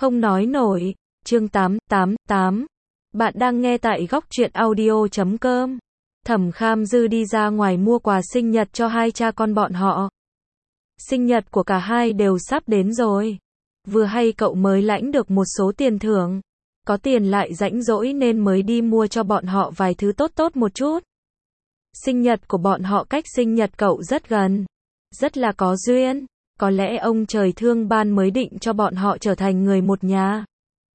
Không nói nổi. Chương 888. Bạn đang nghe tại góc truyện audio.com. Thẩm Kham Dư đi ra ngoài mua quà sinh nhật cho hai cha con bọn họ. Sinh nhật của cả hai đều sắp đến rồi. Vừa hay cậu mới lãnh được một số tiền thưởng. Có tiền lại rãnh rỗi nên mới đi mua cho bọn họ vài thứ tốt tốt một chút. Sinh nhật của bọn họ cách sinh nhật cậu rất gần. Rất là có duyên. Có lẽ ông trời thương ban mới định cho bọn họ trở thành người một nhà.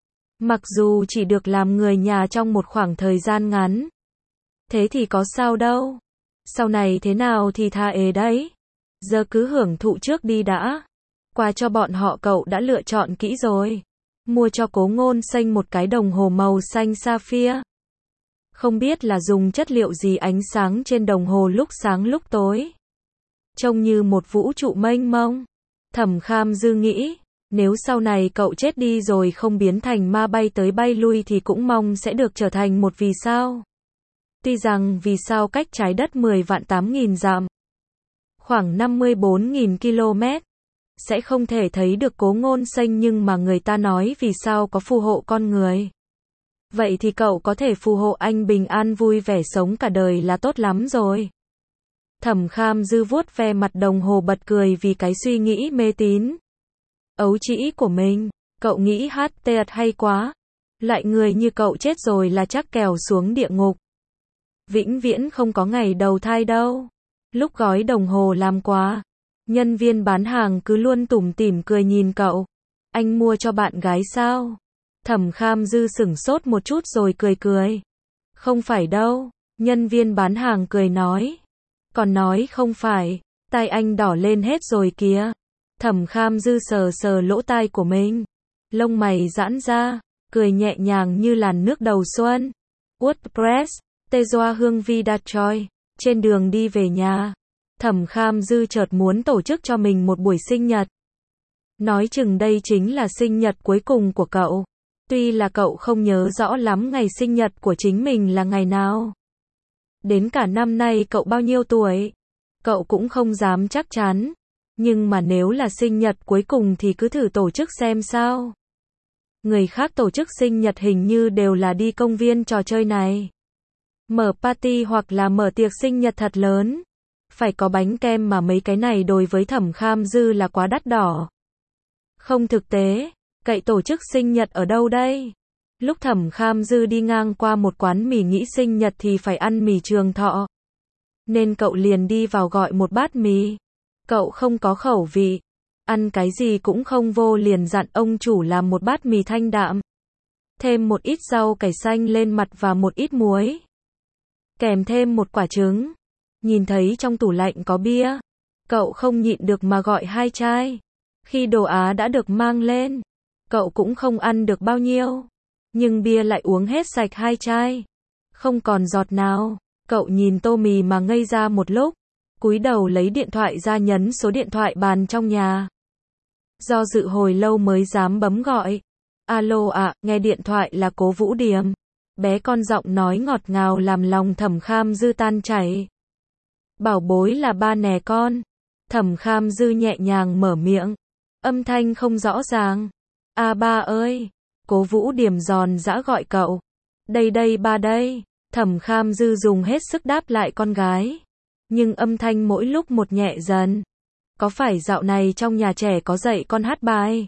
Mặc dù chỉ được làm người nhà trong một khoảng thời gian ngắn. Thế thì có sao đâu. Sau này thế nào thì tha ế đấy. Giờ cứ hưởng thụ trước đi đã. Quà cho bọn họ cậu đã lựa chọn kỹ rồi. Mua cho Cố Ngôn Xanh một cái đồng hồ màu xanh sapphire. Không biết là dùng chất liệu gì ánh sáng trên đồng hồ lúc sáng lúc tối. Trông như một vũ trụ mênh mông. Thẩm Kham Dư nghĩ, nếu sau này cậu chết đi rồi không biến thành ma bay tới bay lui thì cũng mong sẽ được trở thành một vì sao. Tuy rằng vì sao cách trái đất 10.800.000 dặm, khoảng 54.000 km, sẽ không thể thấy được Cố Ngôn Xanh, nhưng mà người ta nói vì sao có phù hộ con người. Vậy thì cậu có thể phù hộ anh bình an vui vẻ sống cả đời là tốt lắm rồi. Thẩm Kham Dư vuốt ve mặt đồng hồ bật cười vì cái suy nghĩ mê tín ấu trĩ của mình. Cậu nghĩ hát tệ hay quá. Loại người như cậu chết rồi là chắc kèo xuống địa ngục. Vĩnh viễn không có ngày đầu thai đâu. Lúc gói đồng hồ làm quà, nhân viên bán hàng cứ luôn tủm tỉm cười nhìn cậu. Anh mua cho bạn gái sao? Thẩm Kham Dư sửng sốt một chút rồi cười cười. Không phải đâu. Nhân viên bán hàng cười nói. Còn nói không phải, tai anh đỏ lên hết rồi kìa. Thẩm Kham Dư sờ sờ lỗ tai của mình. Lông mày giãn ra, cười nhẹ nhàng như làn nước đầu xuân. WordPress, Tejoa Hương Vida Choi. Trên đường đi về nhà, Thẩm Kham Dư chợt muốn tổ chức cho mình một buổi sinh nhật. Nói chừng đây chính là sinh nhật cuối cùng của cậu. Tuy là cậu không nhớ rõ lắm ngày sinh nhật của chính mình là ngày nào. Đến cả năm nay cậu bao nhiêu tuổi? Cậu cũng không dám chắc chắn. Nhưng mà nếu là sinh nhật cuối cùng thì cứ thử tổ chức xem sao. Người khác tổ chức sinh nhật hình như đều là đi công viên trò chơi này. Mở party hoặc là mở tiệc sinh nhật thật lớn. Phải có bánh kem mà mấy cái này đối với Thẩm Kham Dư là quá đắt đỏ. Không thực tế. Cậy tổ chức sinh nhật ở đâu đây? Lúc Thẩm Kham Dư đi ngang qua một quán mì nghĩ sinh nhật thì phải ăn mì Trường Thọ. Nên cậu liền đi vào gọi một bát mì. Cậu không có khẩu vị. Ăn cái gì cũng không vô liền dặn ông chủ làm một bát mì thanh đạm. Thêm một ít rau cải xanh lên mặt và một ít muối. Kèm thêm một quả trứng. Nhìn thấy trong tủ lạnh có bia. Cậu không nhịn được mà gọi 2 chai. Khi đồ Á đã được mang lên, cậu cũng không ăn được bao nhiêu. Nhưng bia lại uống hết sạch 2 chai. Không còn giọt nào. Cậu nhìn tô mì mà ngây ra một lúc. Cúi đầu lấy điện thoại ra nhấn số điện thoại bàn trong nhà. Do dự hồi lâu mới dám bấm gọi. Alo ạ, nghe điện thoại là Cố Vũ Điềm. Bé con giọng nói ngọt ngào làm lòng Thẩm Kham Dư tan chảy. Bảo bối là ba nè con. Thẩm Kham Dư nhẹ nhàng mở miệng. Âm thanh không rõ ràng. À ba ơi. Cố Vũ Điềm giòn giã gọi cậu. Đây đây ba đây. Thẩm Kham Dư dùng hết sức đáp lại con gái. Nhưng âm thanh mỗi lúc một nhẹ dần. Có phải dạo này trong nhà trẻ có dạy con hát bài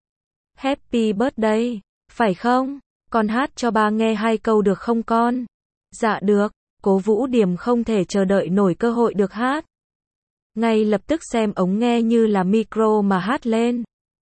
Happy Birthday, phải không? Con hát cho ba nghe 2 câu được không con? Dạ được. Cố Vũ Điềm không thể chờ đợi nổi cơ hội được hát. Ngay lập tức xem ống nghe như là micro mà hát lên.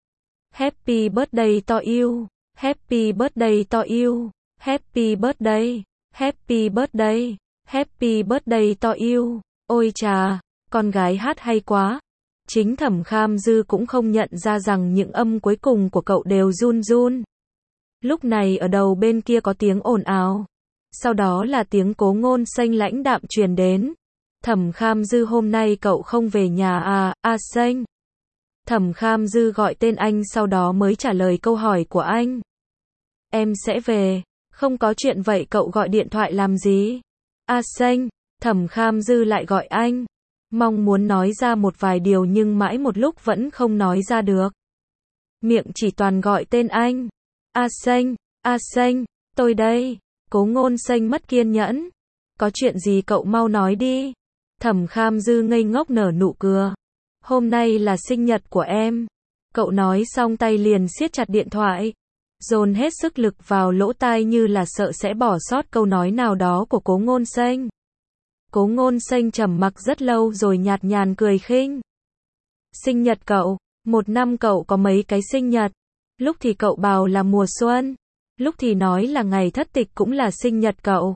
Happy birthday to you. Happy birthday to you. Happy birthday. Happy birthday. Happy birthday to you. Ôi chà, con gái hát hay quá. Chính Thẩm Kham Dư cũng không nhận ra rằng những âm cuối cùng của cậu đều run run. Lúc này ở đầu bên kia có tiếng ồn ào. Sau đó là tiếng Cố Ngôn Xanh lãnh đạm truyền đến. Thẩm Kham Dư hôm nay cậu không về nhà à, Xanh. Thẩm Kham Dư gọi tên anh sau đó mới trả lời câu hỏi của anh. Em sẽ về. Không có chuyện vậy cậu gọi điện thoại làm gì? Xanh. Thẩm Kham Dư lại gọi anh. Mong muốn nói ra một vài điều nhưng mãi một lúc vẫn không nói ra được. miệng chỉ toàn gọi tên anh. A Xanh, tôi đây. Cố Ngôn Xanh mất kiên nhẫn. Có chuyện gì cậu mau nói đi. Thẩm Kham Dư ngây ngốc nở nụ cười. Hôm nay là sinh nhật của em. Cậu nói xong tay liền siết chặt điện thoại, dồn hết sức lực vào lỗ tai như là sợ sẽ bỏ sót câu nói nào đó của Cố Ngôn Xanh. Cố Ngôn Xanh trầm mặc rất lâu rồi nhạt nhàn cười khinh. Sinh nhật cậu, một năm cậu có mấy cái sinh nhật? Lúc thì cậu bảo là mùa xuân, lúc thì nói là ngày thất tịch cũng là sinh nhật cậu.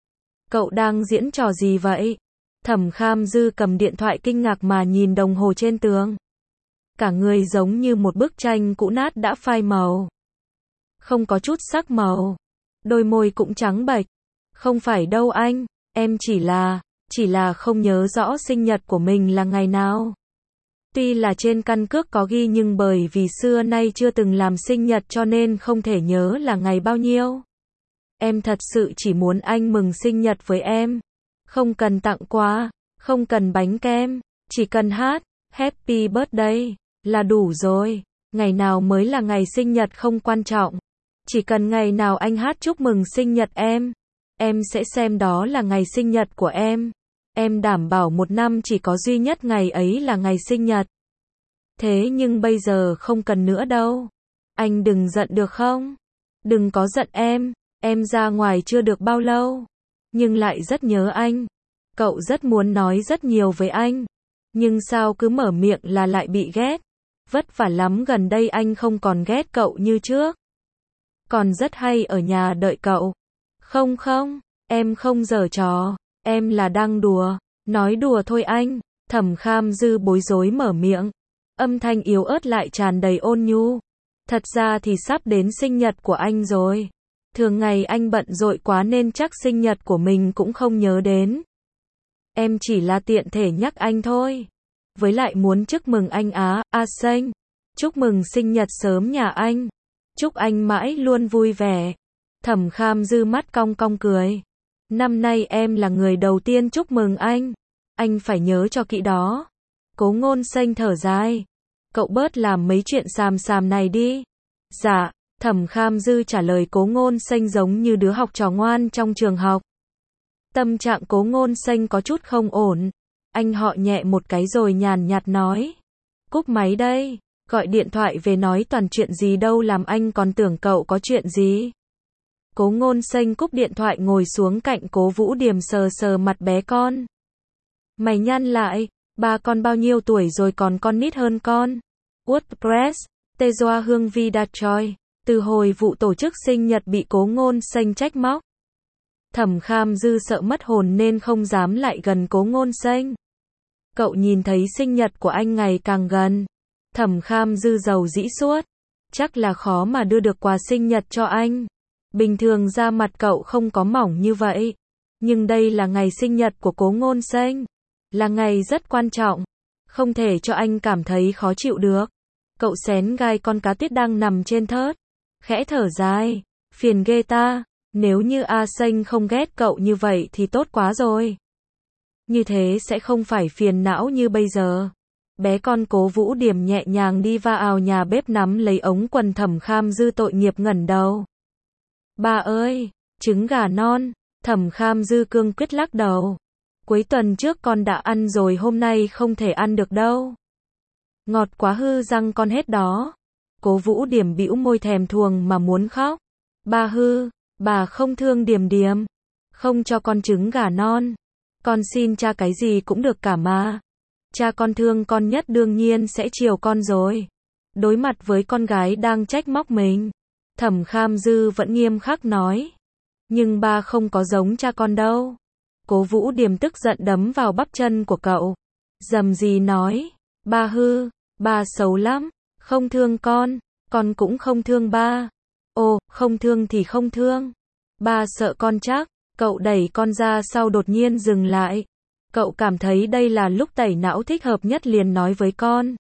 Cậu đang diễn trò gì vậy? Thẩm Kham Dư cầm điện thoại kinh ngạc mà nhìn đồng hồ trên tường. Cả người giống như một bức tranh cũ nát đã phai màu. Không có chút sắc màu. Đôi môi cũng trắng bệch. Không phải đâu anh, em chỉ là không nhớ rõ sinh nhật của mình là ngày nào. Tuy là trên căn cước có ghi nhưng bởi vì xưa nay chưa từng làm sinh nhật cho nên không thể nhớ là ngày bao nhiêu. Em thật sự chỉ muốn anh mừng sinh nhật với em. Không cần tặng quà, không cần bánh kem, chỉ cần hát Happy Birthday là đủ rồi. Ngày nào mới là ngày sinh nhật không quan trọng. Chỉ cần ngày nào anh hát chúc mừng sinh nhật em sẽ xem đó là ngày sinh nhật của em. Em đảm bảo một năm chỉ có duy nhất ngày ấy là ngày sinh nhật. Thế nhưng bây giờ không cần nữa đâu. Anh đừng giận được không? Đừng có giận em ra ngoài chưa được bao lâu. Nhưng lại rất nhớ anh. Cậu rất muốn nói rất nhiều với anh. Nhưng sao cứ mở miệng là lại bị ghét. Vất vả lắm gần đây anh không còn ghét cậu như trước. Còn rất hay ở nhà đợi cậu. Không, em không giở trò. Em là đang đùa. Nói đùa thôi anh. Thẩm Kham Dư bối rối mở miệng. Âm thanh yếu ớt lại tràn đầy ôn nhu. Thật ra thì sắp đến sinh nhật của anh rồi. Thường ngày anh bận rộn quá nên chắc sinh nhật của mình cũng không nhớ đến. Em chỉ là tiện thể nhắc anh thôi. Với lại muốn chúc mừng anh A Xanh. Chúc mừng sinh nhật sớm nhà anh. Chúc anh mãi luôn vui vẻ. Thẩm Kham Dư mắt cong cong cười. Năm nay em là người đầu tiên chúc mừng anh. Anh phải nhớ cho kỹ đó. Cố Ngôn Xanh thở dài. Cậu bớt làm mấy chuyện xàm này đi. Dạ. Thẩm Kham Dư trả lời Cố Ngôn Xanh giống như đứa học trò ngoan trong trường học. Tâm trạng Cố Ngôn Xanh có chút không ổn. Anh họ nhẹ một cái rồi nhàn nhạt nói. Cúp máy đây. Gọi điện thoại về nói toàn chuyện gì đâu làm anh còn tưởng cậu có chuyện gì. Cố Ngôn Xanh cúp điện thoại ngồi xuống cạnh Cố Vũ Điềm sờ sờ mặt bé con. Mày nhăn lại, ba con bao nhiêu tuổi rồi còn con nít hơn con. WordPress, Tejoa Hương Vi Đạt Choi. Từ hồi vụ tổ chức sinh nhật bị Cố Ngôn Xanh trách móc. Thẩm Kham Dư sợ mất hồn nên không dám lại gần Cố Ngôn Xanh. Cậu nhìn thấy sinh nhật của anh ngày càng gần. Thẩm Kham Dư giàu dĩ suốt. Chắc là khó mà đưa được quà sinh nhật cho anh. Bình thường da mặt cậu không có mỏng như vậy. Nhưng đây là ngày sinh nhật của Cố Ngôn Xanh. Là ngày rất quan trọng. Không thể cho anh cảm thấy khó chịu được. Cậu xén gai con cá tuyết đang nằm trên thớt. Khẽ thở dài. Phiền ghê ta. Nếu như A Xanh không ghét cậu như vậy thì tốt quá rồi. Như thế sẽ không phải phiền não như bây giờ. Bé con Cố Vũ Điềm nhẹ nhàng đi vào nhà bếp nắm lấy ống quần Thẩm Kham Dư tội nghiệp ngẩng đầu. Ba ơi, trứng gà non. Thẩm Kham Dư cương quyết lắc đầu. Cuối tuần trước con đã ăn rồi hôm nay không thể ăn được đâu. Ngọt quá hư răng con hết đó. Cố Vũ Điềm bĩu môi thèm thuồng mà muốn khóc. Ba hư, bà không thương Điềm Điềm. Không cho con trứng gà non. Con xin cha cái gì cũng được cả mà. Cha con thương con nhất đương nhiên sẽ chiều con rồi. Đối mặt với con gái đang trách móc mình. Thẩm Kham Dư vẫn nghiêm khắc nói. Nhưng ba không có giống cha con đâu. Cố Vũ Điềm tức giận đấm vào bắp chân của cậu. Dầm gì nói. Ba hư, ba xấu lắm. Không thương con cũng không thương ba. Ồ, không thương thì không thương. Ba sợ con chắc. Cậu đẩy con ra sau đột nhiên dừng lại. Cậu cảm thấy đây là lúc tẩy não thích hợp nhất liền nói với con.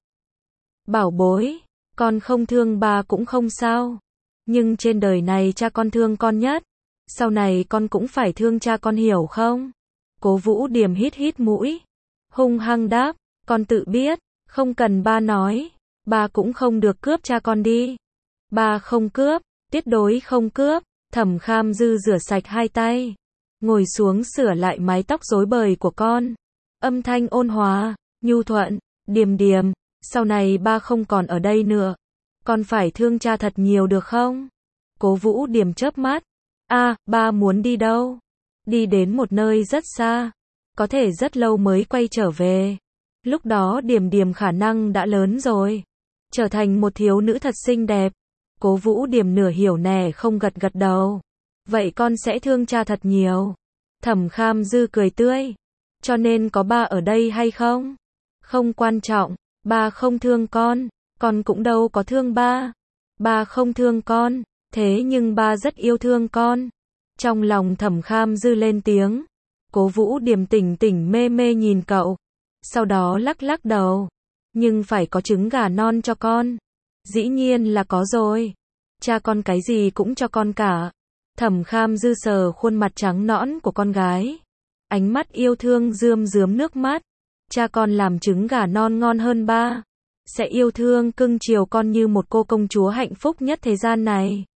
Bảo bối, con không thương ba cũng không sao. Nhưng trên đời này cha con thương con nhất. Sau này con cũng phải thương cha con hiểu không? Cố Vũ Điềm hít hít mũi. Hung hăng đáp, con tự biết, không cần ba nói. Ba cũng không được cướp cha con đi. Ba không cướp, tuyệt đối không cướp. Thẩm Kham Dư rửa sạch hai tay, ngồi xuống sửa lại mái tóc rối bời của con. Âm thanh ôn hòa, nhu thuận, Điềm Điềm, sau này ba không còn ở đây nữa. Con phải thương cha thật nhiều được không? Cố Vũ Điềm chớp mắt. Ba muốn đi đâu? Đi đến một nơi rất xa, có thể rất lâu mới quay trở về. Lúc đó Điềm Điềm khả năng đã lớn rồi, trở thành một thiếu nữ thật xinh đẹp. Cố Vũ Điềm nửa hiểu nè không gật gật đầu. Vậy con sẽ thương cha thật nhiều. Thẩm Kham Dư cười tươi. Cho nên có ba ở đây hay không? Không quan trọng, ba không thương con cũng đâu có thương ba. Ba không thương con, thế nhưng ba rất yêu thương con. Trong lòng Thẩm Kham Dư lên tiếng. Cố Vũ Điềm tỉnh tỉnh mê mê nhìn cậu, sau đó lắc lắc đầu. Nhưng phải có trứng gà non cho con. Dĩ nhiên là có rồi. Cha con cái gì cũng cho con cả. Thẩm Kham Dư sờ khuôn mặt trắng nõn của con gái, ánh mắt yêu thương rơm rớm nước mắt. Cha con làm trứng gà non ngon hơn ba, sẽ yêu thương cưng chiều con như một cô công chúa hạnh phúc nhất thế gian này.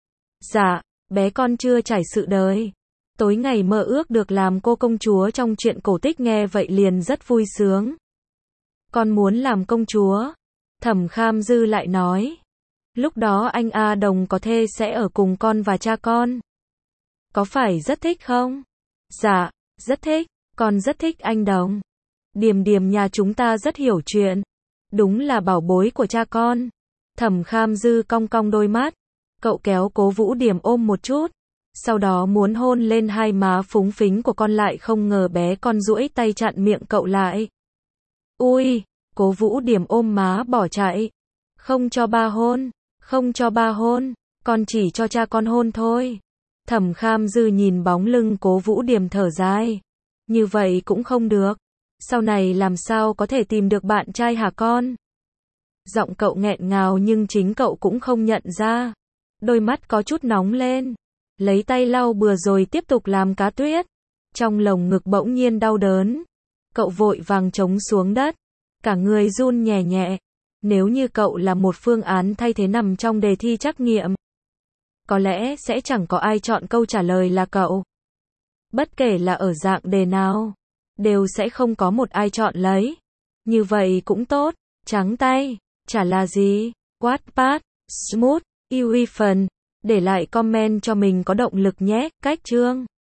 Dạ, bé con chưa trải sự đời, tối ngày mơ ước được làm cô công chúa trong truyện cổ tích, nghe vậy liền rất vui sướng. Con muốn làm công chúa. Thẩm Kham Dư lại nói. Lúc đó anh A Đồng có thê sẽ ở cùng con và cha con. Có phải rất thích không? Dạ, rất thích, con rất thích anh Đồng. Điềm Điềm nhà chúng ta rất hiểu chuyện. Đúng là bảo bối của cha con. Thẩm Kham Dư cong cong đôi mắt. Cậu kéo Cố Vũ Điềm ôm một chút, sau đó muốn hôn lên hai má phúng phính của con, lại không ngờ bé con duỗi tay chặn miệng cậu lại. Ui, Cố Vũ Điềm ôm má bỏ chạy. Không cho ba hôn, không cho ba hôn, con chỉ cho cha con hôn thôi. Thẩm Kham Dư nhìn bóng lưng Cố Vũ Điềm thở dài. Như vậy cũng không được. Sau này làm sao có thể tìm được bạn trai hả con? Giọng cậu nghẹn ngào nhưng chính cậu cũng không nhận ra. Đôi mắt có chút nóng lên. Lấy tay lau bừa rồi tiếp tục làm cá tuyết. Trong lồng ngực bỗng nhiên đau đớn. Cậu vội vàng chống xuống đất. Cả người run nhẹ nhẹ. Nếu như cậu là một phương án thay thế nằm trong đề thi trắc nghiệm, có lẽ sẽ chẳng có ai chọn câu trả lời là cậu. Bất kể là ở dạng đề nào, đều sẽ không có một ai chọn lấy. Như vậy cũng tốt. Trắng tay, chả là gì. Wattpad, Smooth, Uefan. Để lại comment cho mình có động lực nhé. Cách chương